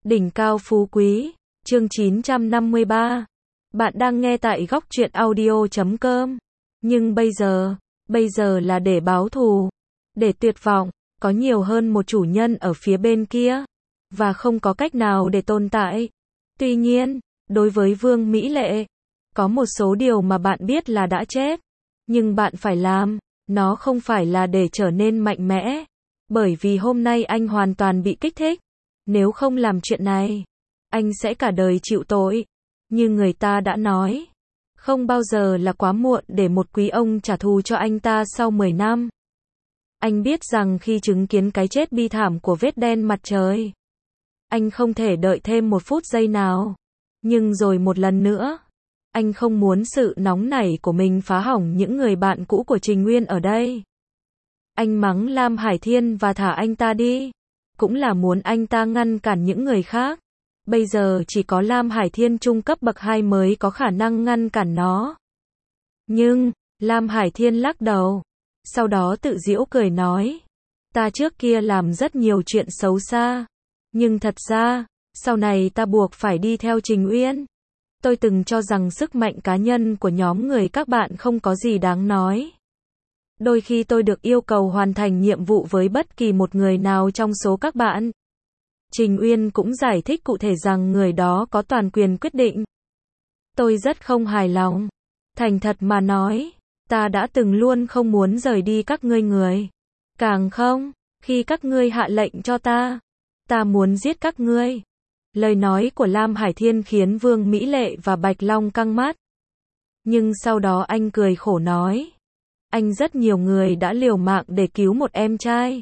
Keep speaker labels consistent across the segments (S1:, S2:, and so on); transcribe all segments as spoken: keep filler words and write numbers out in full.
S1: Đỉnh cao phú quý, chương chín trăm năm mươi ba. Bạn đang nghe tại góc truyện audio chấm com. Nhưng bây giờ, bây giờ là để báo thù, để tuyệt vọng, có nhiều hơn một chủ nhân ở phía bên kia, và không có cách nào để tồn tại. Tuy nhiên, đối với Vương Mỹ Lệ, có một số điều mà bạn biết là đã chết, nhưng bạn phải làm, nó không phải là để trở nên mạnh mẽ, bởi vì hôm nay anh hoàn toàn bị kích thích. Nếu không làm chuyện này, anh sẽ cả đời chịu tội. Như người ta đã nói, không bao giờ là quá muộn để một quý ông trả thù cho anh ta sau mười năm. Anh biết rằng khi chứng kiến cái chết bi thảm của vết đen mặt trời, anh không thể đợi thêm một phút giây nào. Nhưng rồi một lần nữa, anh không muốn sự nóng nảy của mình phá hỏng những người bạn cũ của Trình Nguyên ở đây. Anh mắng Lam Hải Thiên và thả anh ta đi, cũng là muốn anh ta ngăn cản những người khác. Bây giờ chỉ có Lam Hải Thiên trung cấp bậc hai mới có khả năng ngăn cản nó. Nhưng, Lam Hải Thiên lắc đầu, sau đó tự giễu cười nói, ta trước kia làm rất nhiều chuyện xấu xa, nhưng thật ra, sau này ta buộc phải đi theo Trình Uyên. Tôi từng cho rằng sức mạnh cá nhân của nhóm người các bạn không có gì đáng nói. Đôi khi tôi được yêu cầu hoàn thành nhiệm vụ với bất kỳ một người nào trong số các bạn. Trình Uyên cũng giải thích cụ thể rằng người đó có toàn quyền quyết định. Tôi rất không hài lòng. Thành thật mà nói, ta đã từng luôn không muốn rời đi các ngươi người. Càng không, khi các ngươi hạ lệnh cho ta, ta muốn giết các ngươi. Lời nói của Lam Hải Thiên khiến Vương Mỹ Lệ và Bạch Long căng mắt. Nhưng sau đó anh cười khổ nói, anh rất nhiều người đã liều mạng để cứu một em trai.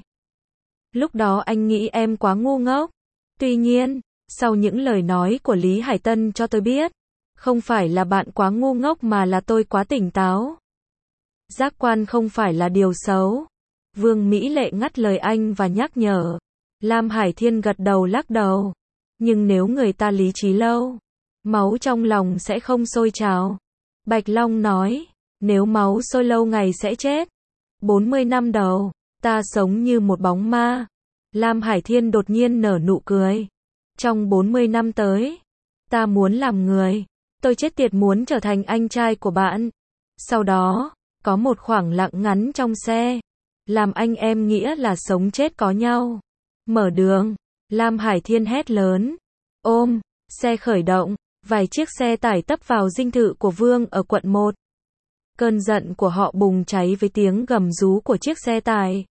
S1: Lúc đó anh nghĩ em quá ngu ngốc. Tuy nhiên, sau những lời nói của Lý Hải Tân cho tôi biết, không phải là bạn quá ngu ngốc mà là tôi quá tỉnh táo. Giác quan không phải là điều xấu. Vương Mỹ Lệ ngắt lời anh và nhắc nhở. Lam Hải Thiên gật đầu lắc đầu. Nhưng nếu người ta lý trí lâu, máu trong lòng sẽ không sôi trào. Bạch Long nói, nếu máu sôi lâu ngày sẽ chết. bốn mươi năm đầu, ta sống như một bóng ma. Lam Hải Thiên đột nhiên nở nụ cười. Trong bốn mươi năm tới, ta muốn làm người. Tôi chết tiệt muốn trở thành anh trai của bạn. Sau đó, có một khoảng lặng ngắn trong xe. Làm anh em nghĩa là sống chết có nhau. Mở đường. Lam Hải Thiên hét lớn. Ôm. Xe khởi động. Vài chiếc xe tải tấp vào dinh thự của Vương ở quận một. Cơn giận của họ bùng cháy với tiếng gầm rú của chiếc xe tải.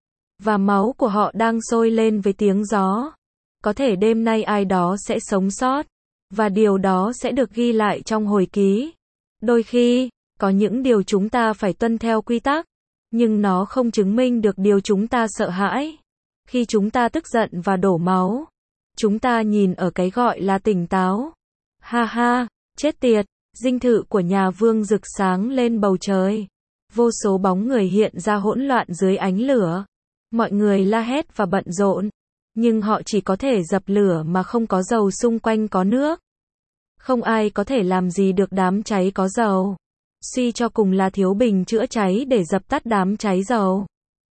S1: Và máu của họ đang sôi lên với tiếng gió. Có thể đêm nay ai đó sẽ sống sót. Và điều đó sẽ được ghi lại trong hồi ký. Đôi khi, có những điều chúng ta phải tuân theo quy tắc. Nhưng nó không chứng minh được điều chúng ta sợ hãi. Khi chúng ta tức giận và đổ máu, chúng ta nhìn ở cái gọi là tỉnh táo. Ha ha, chết tiệt. Dinh thự của nhà Vương rực sáng lên bầu trời. Vô số bóng người hiện ra hỗn loạn dưới ánh lửa. Mọi người la hét và bận rộn. Nhưng họ chỉ có thể dập lửa mà không có dầu, xung quanh có nước. Không ai có thể làm gì được đám cháy có dầu. Suy cho cùng là thiếu bình chữa cháy để dập tắt đám cháy dầu.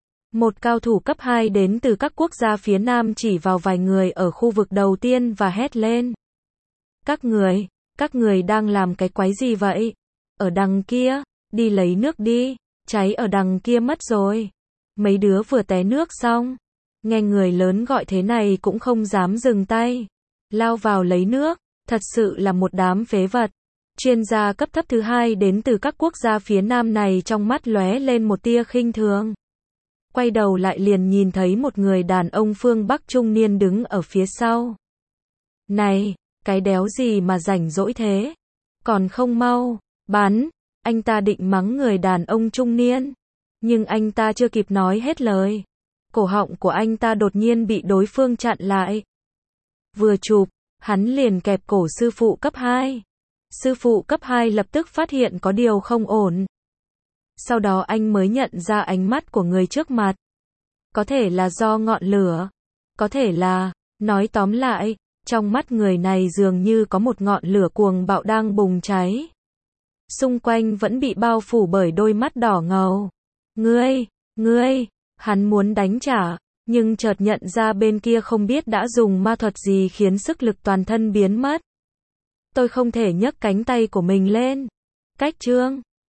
S1: Một cao thủ cấp hai đến từ các quốc gia phía Nam chỉ vào vài người ở khu vực đầu tiên và hét lên. Các người, các người đang làm cái quái gì vậy? Ở đằng kia, đi lấy nước đi, cháy ở đằng kia mất rồi. Mấy đứa vừa té nước xong. Nghe người lớn gọi thế này cũng không dám dừng tay. Lao vào lấy nước, thật sự là một đám phế vật. Chuyên gia cấp thấp thứ hai đến từ các quốc gia phía Nam này trong mắt lóe lên một tia khinh thường. Quay đầu lại liền nhìn thấy một người đàn ông phương Bắc trung niên đứng ở phía sau. Này, cái đéo gì mà rảnh rỗi thế? Còn không mau, bắn. Anh ta định mắng người đàn ông trung niên. Nhưng anh ta chưa kịp nói hết lời. Cổ họng của anh ta đột nhiên bị đối phương chặn lại. Vừa chụp, hắn liền kẹp cổ sư phụ cấp hai. Sư phụ cấp hai lập tức phát hiện có điều không ổn. Sau đó anh mới nhận ra ánh mắt của người trước mặt. Có thể là do ngọn lửa. Có thể là, nói tóm lại, trong mắt người này dường như có một ngọn lửa cuồng bạo đang bùng cháy. Xung quanh vẫn bị bao phủ bởi đôi mắt đỏ ngầu. Ngươi, ngươi, hắn muốn đánh trả, Nhưng chợt nhận ra bên kia không biết đã dùng ma thuật gì khiến sức lực toàn thân biến mất. Tôi không thể nhấc cánh tay của mình lên. Cách Trương